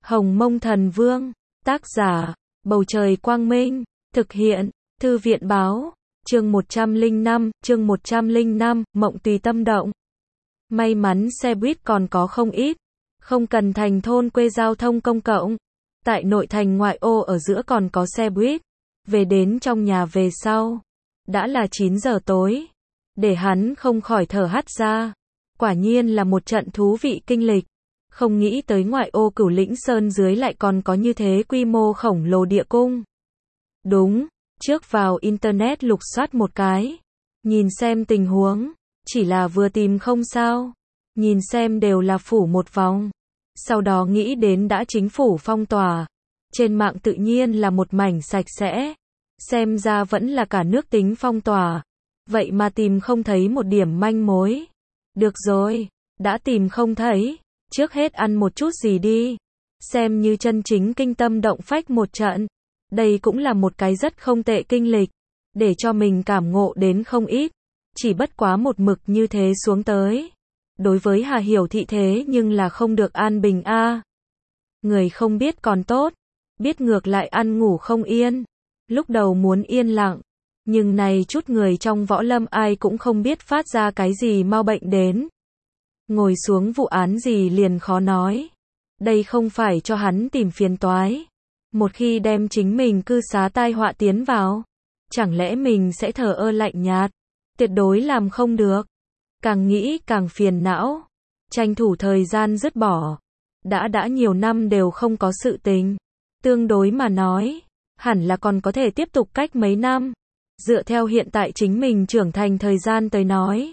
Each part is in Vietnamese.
Hồng Mông Thần Vương, tác giả, Bầu Trời Quang Minh, thực hiện, Thư viện Báo, chương 105, Mộng Tùy Tâm Động. May mắn xe buýt còn có không ít, không cần thành thôn quê giao thông công cộng. Tại nội thành ngoại ô ở giữa còn có xe buýt, về đến trong nhà về sau. Đã là 9 giờ tối, để hắn không khỏi thở hắt ra. Quả nhiên là một trận thú vị kinh lịch. Không nghĩ tới ngoại ô Cửu Lĩnh Sơn dưới lại còn có như thế quy mô khổng lồ địa cung. Đúng, trước vào internet lục soát một cái, nhìn xem tình huống, chỉ là vừa tìm không sao, nhìn xem đều là phủ một vòng. Sau đó nghĩ đến đã chính phủ phong tỏa, trên mạng tự nhiên là một mảnh sạch sẽ, xem ra vẫn là cả nước tính phong tỏa, vậy mà tìm không thấy một điểm manh mối. Được rồi, đã tìm không thấy, trước hết ăn một chút gì đi, xem như chân chính kinh tâm động phách một trận. Đây cũng là một cái rất không tệ kinh lịch, để cho mình cảm ngộ đến không ít, chỉ bất quá một mực như thế xuống tới. Đối với Hà Hiểu Thị thế nhưng là không được an bình a. Người không biết còn tốt, biết ngược lại ăn ngủ không yên. Lúc đầu muốn yên lặng, nhưng này chút người trong võ lâm ai cũng không biết phát ra cái gì mau bệnh đến. Ngồi xuống vụ án gì liền khó nói. Đây không phải cho hắn tìm phiền toái. Một khi đem chính mình cư xá tai họa tiến vào, chẳng lẽ mình sẽ thờ ơ lạnh nhạt? Tuyệt đối làm không được. Càng nghĩ càng phiền não, tranh thủ thời gian dứt bỏ. Đã nhiều năm đều không có sự tình. Tương đối mà nói, hẳn là còn có thể tiếp tục cách mấy năm. Dựa theo hiện tại chính mình trưởng thành thời gian tới nói.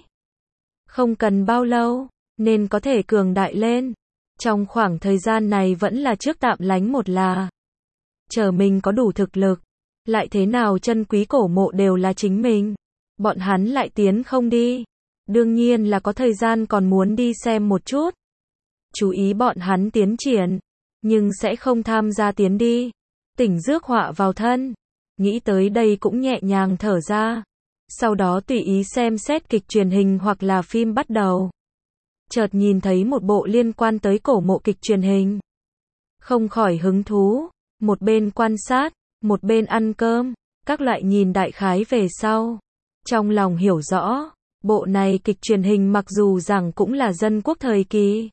Không cần bao lâu, nên có thể cường đại lên. Trong khoảng thời gian này vẫn là trước tạm lánh một là. Chờ mình có đủ thực lực, lại thế nào chân quý cổ mộ đều là chính mình. Bọn hắn lại tiến không đi. Đương nhiên là có thời gian còn muốn đi xem một chút. Chú ý bọn hắn tiến triển, nhưng sẽ không tham gia tiến đi. Tỉnh rước họa vào thân. Nghĩ tới đây cũng nhẹ nhàng thở ra. Sau đó tùy ý xem xét kịch truyền hình hoặc là phim bắt đầu. Chợt nhìn thấy một bộ liên quan tới cổ mộ kịch truyền hình. Không khỏi hứng thú. Một bên quan sát, một bên ăn cơm, các loại nhìn đại khái về sau. Trong lòng hiểu rõ, bộ này kịch truyền hình mặc dù rằng cũng là dân quốc thời kỳ.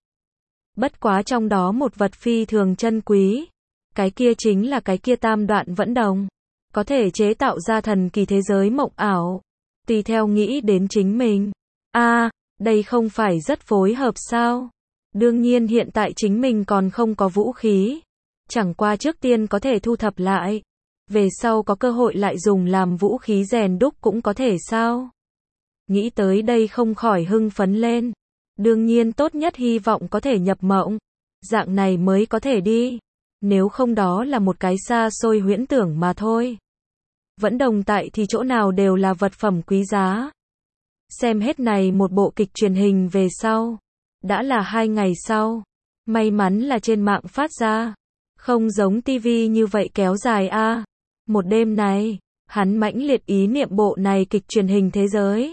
Bất quá trong đó một vật phi thường chân quý. Cái kia chính là cái kia tam đoạn vẫn đồng. Có thể chế tạo ra thần kỳ thế giới mộng ảo. Tùy theo nghĩ đến chính mình. Đây không phải rất phối hợp sao? Đương nhiên hiện tại chính mình còn không có vũ khí. Chẳng qua trước tiên có thể thu thập lại. Về sau có cơ hội lại dùng làm vũ khí rèn đúc cũng có thể sao? Nghĩ tới đây không khỏi hưng phấn lên. Đương nhiên tốt nhất hy vọng có thể nhập mộng. Dạng này mới có thể đi. Nếu không đó là một cái xa xôi huyễn tưởng mà thôi. Vẫn đồng tại thì chỗ nào đều là vật phẩm quý giá. Xem hết này một bộ kịch truyền hình về sau. Đã là 2 ngày sau. May mắn là trên mạng phát ra. Không giống tivi như vậy kéo dài a. Một đêm này, hắn mãnh liệt ý niệm bộ này kịch truyền hình thế giới.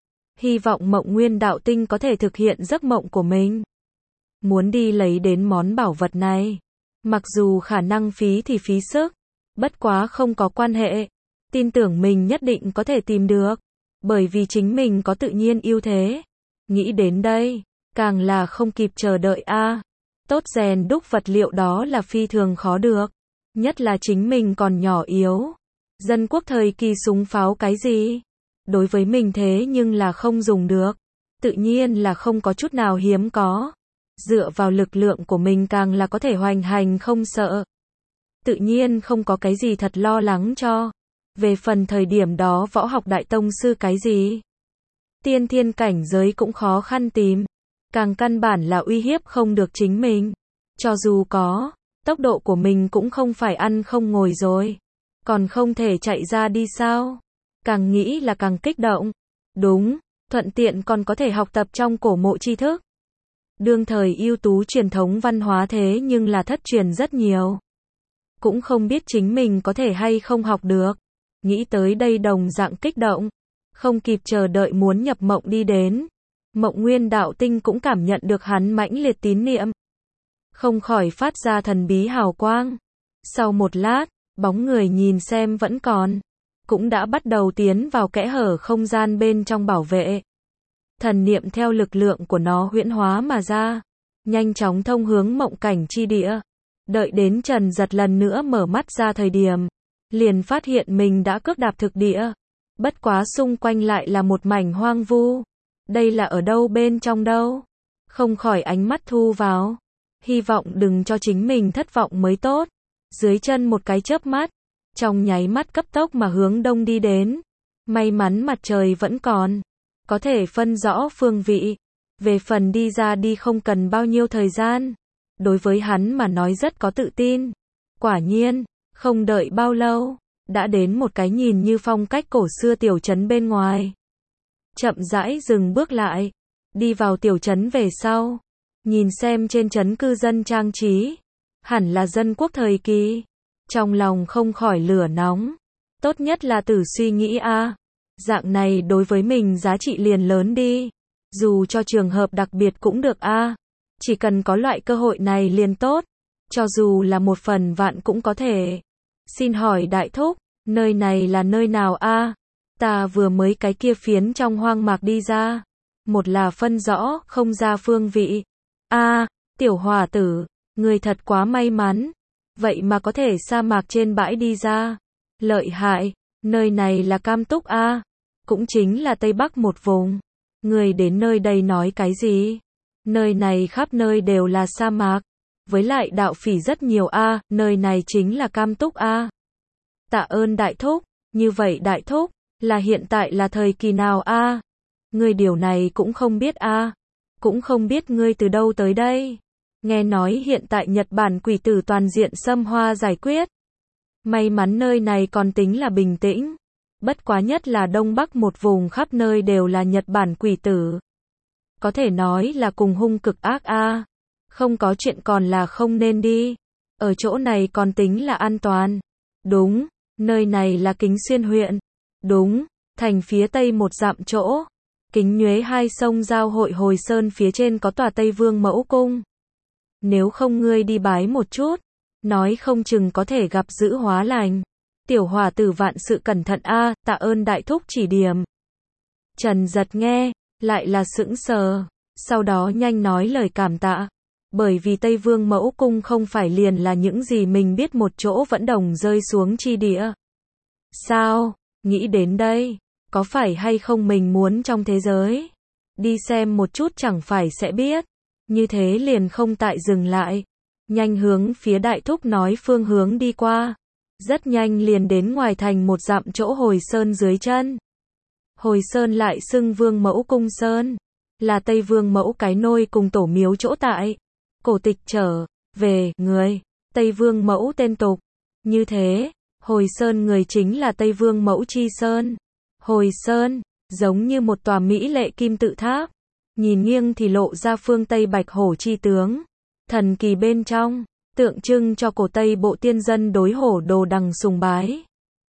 Hy vọng Mộng Nguyên Đạo Tinh có thể thực hiện giấc mộng của mình. Muốn đi lấy đến món bảo vật này. Mặc dù khả năng phí thì phí sức. Bất quá không có quan hệ. Tin tưởng mình nhất định có thể tìm được. Bởi vì chính mình có tự nhiên ưu thế. Nghĩ đến đây, càng là không kịp chờ đợi a. Tốt rèn đúc vật liệu đó là phi thường khó được. Nhất là chính mình còn nhỏ yếu. Dân quốc thời kỳ súng pháo cái gì? Đối với mình thế nhưng là không dùng được. Tự nhiên là không có chút nào hiếm có. Dựa vào lực lượng của mình càng là có thể hoành hành không sợ. Tự nhiên không có cái gì thật lo lắng cho. Về phần thời điểm đó võ học đại tông sư cái gì? Tiên thiên cảnh giới cũng khó khăn tìm. Càng căn bản là uy hiếp không được chính mình. Cho dù có, tốc độ của mình cũng không phải ăn không ngồi rồi. Còn không thể chạy ra đi sao? Càng nghĩ là càng kích động. Đúng, thuận tiện còn có thể học tập trong cổ mộ tri thức. Đương thời ưu tú truyền thống văn hóa thế nhưng là thất truyền rất nhiều. Cũng không biết chính mình có thể hay không học được. Nghĩ tới đây đồng dạng kích động. Không kịp chờ đợi muốn nhập mộng đi đến. Mộng Nguyên Đạo Tinh cũng cảm nhận được hắn mãnh liệt tín niệm. không khỏi phát ra thần bí hào quang. Sau một lát, bóng người nhìn xem vẫn còn, cũng đã bắt đầu tiến vào kẽ hở không gian bên trong bảo vệ. Thần niệm theo lực lượng của nó huyễn hóa mà ra, nhanh chóng thông hướng mộng cảnh chi địa. Đợi đến Trần Giật lần nữa mở mắt ra thời điểm, liền phát hiện mình đã cước đạp thực địa. Bất quá xung quanh lại là một mảnh hoang vu. Đây là ở đâu bên trong đâu? Không khỏi ánh mắt thu vào. Hy vọng đừng cho chính mình thất vọng mới tốt. Dưới chân một cái chớp mắt, trong nháy mắt cấp tốc mà hướng đông đi đến. May mắn mặt trời vẫn còn, có thể phân rõ phương vị. Về phần đi ra đi không cần bao nhiêu thời gian. Đối với hắn mà nói rất có tự tin. Quả nhiên, không đợi bao lâu, đã đến một cái nhìn như phong cách cổ xưa tiểu trấn bên ngoài. Chậm rãi dừng bước lại, đi vào tiểu trấn về sau, nhìn xem trên trấn cư dân trang trí, hẳn là dân quốc thời kỳ. Trong lòng không khỏi lửa nóng, tốt nhất là tự suy nghĩ dạng này đối với mình giá trị liền lớn đi, dù cho trường hợp đặc biệt cũng được chỉ cần có loại cơ hội này liền tốt, cho dù là 1/1000 cũng có thể. Xin hỏi đại thúc, nơi này là nơi nào Ta vừa mới cái kia phiến trong hoang mạc đi ra, một là phân rõ không ra phương vị. Tiểu hòa tử, người thật quá may mắn, vậy mà có thể sa mạc trên bãi đi ra. Lợi hại, nơi này là Cam Túc cũng chính là Tây Bắc một vùng. Người đến nơi đây nói cái gì? Nơi này khắp nơi đều là sa mạc, với lại đạo phỉ rất nhiều nơi này chính là Cam Túc Tạ ơn đại thúc, như vậy đại thúc, là hiện tại là thời kỳ nào Ngươi điều này cũng không biết cũng không biết ngươi từ đâu tới đây. Nghe nói hiện tại Nhật Bản quỷ tử toàn diện xâm hoa giải quyết. May mắn nơi này còn tính là bình tĩnh. Bất quá nhất là Đông Bắc một vùng khắp nơi đều là Nhật Bản quỷ tử. Có thể nói là cùng hung cực ác Không có chuyện còn là không nên đi. Ở chỗ này còn tính là an toàn. Đúng, nơi này là Kính Xuyên huyện. Đúng, thành phía tây 1 dặm chỗ. Kính Nhuế 2 sông giao hội Hồi Sơn phía trên có tòa Tây Vương Mẫu Cung. Nếu không ngươi đi bái một chút, nói không chừng có thể gặp dữ hóa lành. Tiểu hòa tử vạn sự cẩn thận tạ ơn đại thúc chỉ điểm. Trần Giật nghe, lại là sững sờ, sau đó nhanh nói lời cảm tạ. Bởi vì Tây Vương Mẫu Cung không phải liền là những gì mình biết một chỗ vẫn đồng rơi xuống chi địa. Sao, nghĩ đến đây, có phải hay không mình muốn trong thế giới? Đi xem một chút chẳng phải sẽ biết. Như thế liền không tại dừng lại. Nhanh hướng phía đại thúc nói phương hướng đi qua. Rất nhanh liền đến ngoài thành 1 dặm chỗ Hồi Sơn dưới chân. Hồi Sơn lại xưng Vương Mẫu Cung Sơn, là Tây Vương Mẫu cái nôi cùng tổ miếu chỗ tại. Cổ tịch trở về người Tây Vương Mẫu tên tục. Như thế, Hồi Sơn người chính là Tây Vương Mẫu chi sơn. Hồi Sơn, giống như một tòa mỹ lệ kim tự tháp, nhìn nghiêng thì lộ ra phương Tây Bạch Hổ chi tướng. Thần kỳ bên trong, tượng trưng cho cổ Tây bộ tiên dân đối hổ đồ đằng sùng bái.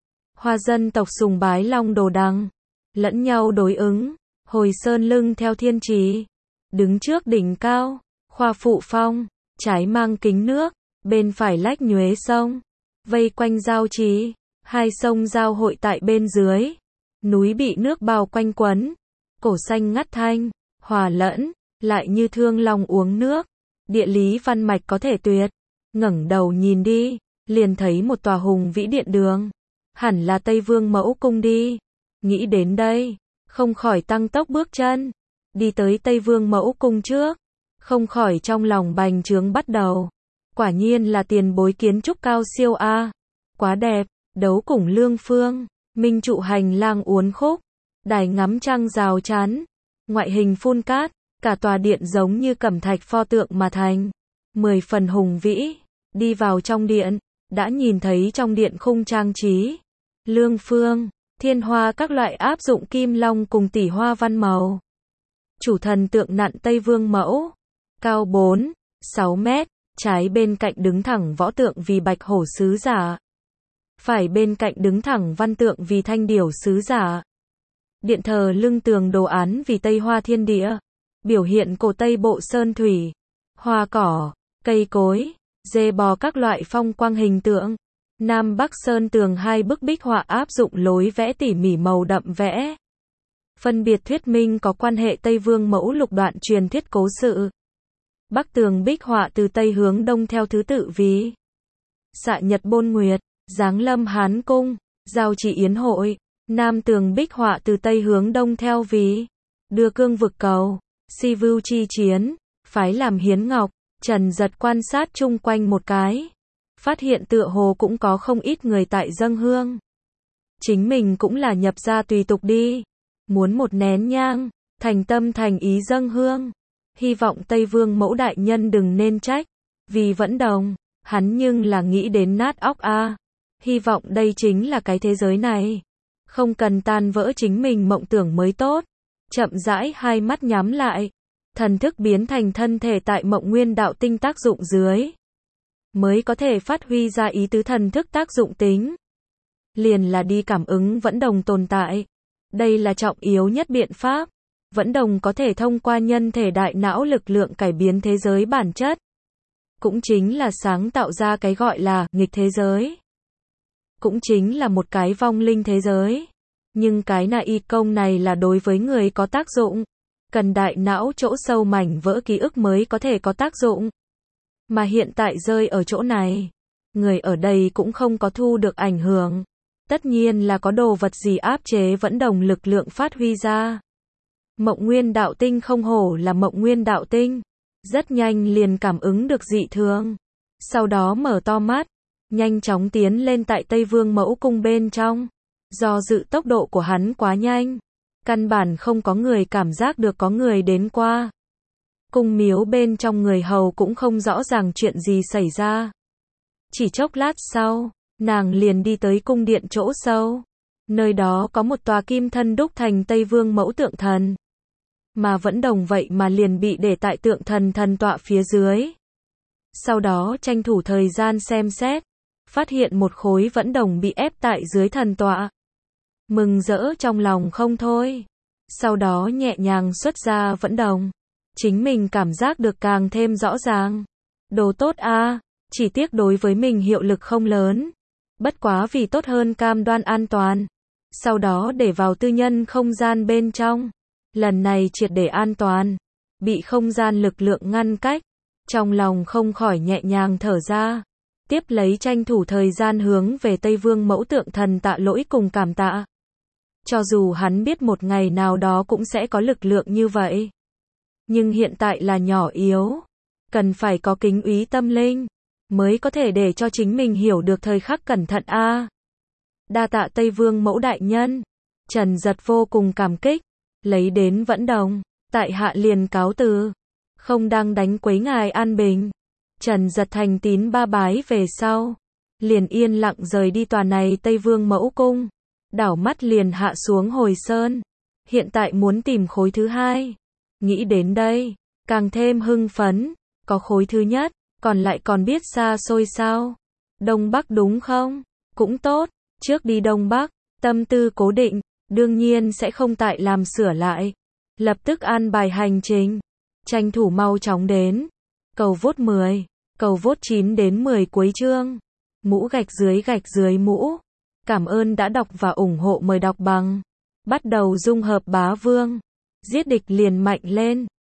Hoa dân tộc sùng bái long đồ đằng, lẫn nhau đối ứng. Hồi Sơn lưng theo thiên trì, đứng trước đỉnh cao, khoa phụ phong, trái mang kính nước, bên phải lách Nhuế sông, vây quanh giao trì, 2 sông giao hội tại bên dưới. Núi bị nước bao quanh quấn, cổ xanh ngắt thanh, hòa lẫn, lại như thương long uống nước. Địa lý văn mạch có thể tuyệt. Ngẩng đầu nhìn đi, liền thấy một tòa hùng vĩ điện đường. Hẳn là Tây Vương Mẫu Cung đi. Nghĩ đến đây, không khỏi tăng tốc bước chân, đi tới Tây Vương Mẫu Cung trước. Không khỏi trong lòng bành trướng bắt đầu. Quả nhiên là tiền bối kiến trúc cao siêu quá đẹp, đấu củng lương phương, minh trụ hành lang uốn khúc, đài ngắm trăng rào chắn, ngoại hình phun cát, cả tòa điện giống như cẩm thạch pho tượng mà thành, 10 phần hùng vĩ. Đi vào trong điện, đã nhìn thấy trong điện khung trang trí, lương phương, thiên hoa các loại áp dụng kim long cùng tỷ hoa văn màu. Chủ thần tượng nặn Tây Vương Mẫu, cao 4-6 mét, trái bên cạnh đứng thẳng võ tượng vì Bạch Hổ sứ giả. Phải bên cạnh đứng thẳng văn tượng vì Thanh Điểu sứ giả. Điện thờ lưng tường đồ án vì Tây Hoa Thiên Địa, biểu hiện cổ Tây bộ sơn thủy, hoa cỏ, cây cối, dê bò các loại phong quang hình tượng. Nam Bắc sơn tường 2 bức bích họa áp dụng lối vẽ tỉ mỉ màu đậm vẽ. Phân biệt thuyết minh có quan hệ Tây Vương mẫu lục đoạn truyền thuyết cố sự. Bắc tường bích họa từ Tây hướng Đông theo thứ tự ví. Xạ nhật bôn nguyệt, giáng lâm Hán cung, giao chỉ yến hội. Nam tường bích họa từ Tây hướng Đông theo ví. Đưa cương vực cầu, si vưu chi chiến, phái làm hiến ngọc. Trần Giật quan sát chung quanh một cái. Phát hiện tựa hồ cũng có không ít người tại dâng hương. Chính mình cũng là nhập gia tùy tục đi. Muốn một nén nhang, thành tâm thành ý dâng hương. Hy vọng Tây Vương mẫu đại nhân đừng nên trách. Vì vẫn đồng, hắn nhưng là nghĩ đến nát óc a. Hy vọng đây chính là cái thế giới này. Không cần tan vỡ chính mình mộng tưởng mới tốt. Chậm rãi hai mắt nhắm lại. Thần thức biến thành thân thể tại mộng nguyên đạo tinh tác dụng dưới. Mới có thể phát huy ra ý tứ thần thức tác dụng tính. Liền là đi cảm ứng vẫn đồng tồn tại. Đây là trọng yếu nhất biện pháp. Vẫn đồng có thể thông qua nhân thể đại não lực lượng cải biến thế giới bản chất. Cũng chính là sáng tạo ra cái gọi là nghịch thế giới. Cũng chính là một cái vong linh thế giới. Nhưng cái y công này là đối với người có tác dụng. Cần đại não chỗ sâu mảnh vỡ ký ức mới có thể có tác dụng. Mà hiện tại rơi ở chỗ này. Người ở đây cũng không có thu được ảnh hưởng. Tất nhiên là có đồ vật gì áp chế vẫn đồng lực lượng phát huy ra. Mộng nguyên đạo tinh không hổ là mộng nguyên đạo tinh. Rất nhanh liền cảm ứng được dị thường. Sau đó mở to mắt. Nhanh chóng tiến lên tại Tây Vương mẫu cung bên trong. Do dự tốc độ của hắn quá nhanh. Căn bản không có người cảm giác được có người đến qua. Cung miếu bên trong người hầu cũng không rõ ràng chuyện gì xảy ra. Chỉ chốc lát sau, nàng liền đi tới cung điện chỗ sâu. Nơi đó có một tòa kim thân đúc thành Tây Vương mẫu tượng thần. Mà vẫn đồng vậy mà liền bị để tại tượng thần thần tọa phía dưới. Sau đó tranh thủ thời gian xem xét. Phát hiện một khối vẫn đồng bị ép tại dưới thần tọa. Mừng rỡ trong lòng không thôi. Sau đó nhẹ nhàng xuất ra vẫn đồng. Chính mình cảm giác được càng thêm rõ ràng. Đồ tốt a, chỉ tiếc đối với mình hiệu lực không lớn. Bất quá vì tốt hơn cam đoan an toàn. Sau đó để vào tư nhân không gian bên trong. Lần này triệt để an toàn. Bị không gian lực lượng ngăn cách. Trong lòng không khỏi nhẹ nhàng thở ra. Tiếp lấy tranh thủ thời gian hướng về Tây Vương mẫu tượng thần tạ lỗi cùng cảm tạ. Cho dù hắn biết một ngày nào đó cũng sẽ có lực lượng như vậy. Nhưng hiện tại là nhỏ yếu. Cần phải có kính úy tâm linh. Mới có thể để cho chính mình hiểu được thời khắc cẩn thận a. Đa tạ Tây Vương mẫu đại nhân. Trần Giật vô cùng cảm kích. Lấy đến vẫn đồng. Tại hạ liền cáo từ. Không đang đánh quấy ngài an bình. Trần Giật thành tín ba bái về sau. Liền yên lặng rời đi tòa này Tây Vương mẫu cung. Đảo mắt liền hạ xuống Hồi Sơn. Hiện tại muốn tìm khối thứ hai. Nghĩ đến đây, càng thêm hưng phấn. Có khối thứ nhất, còn lại còn biết xa xôi sao. Đông Bắc đúng không? Cũng tốt, trước đi Đông Bắc, tâm tư cố định, đương nhiên sẽ không tại làm sửa lại. Lập tức an bài hành trình. Tranh thủ mau chóng đến. Cầu vốt 10, cầu vốt 9 đến 10 cuối chương. Mũ gạch dưới mũ. Cảm ơn đã đọc và ủng hộ, mời đọc bằng. Bắt đầu dung hợp bá vương. Giết địch liền mạnh lên.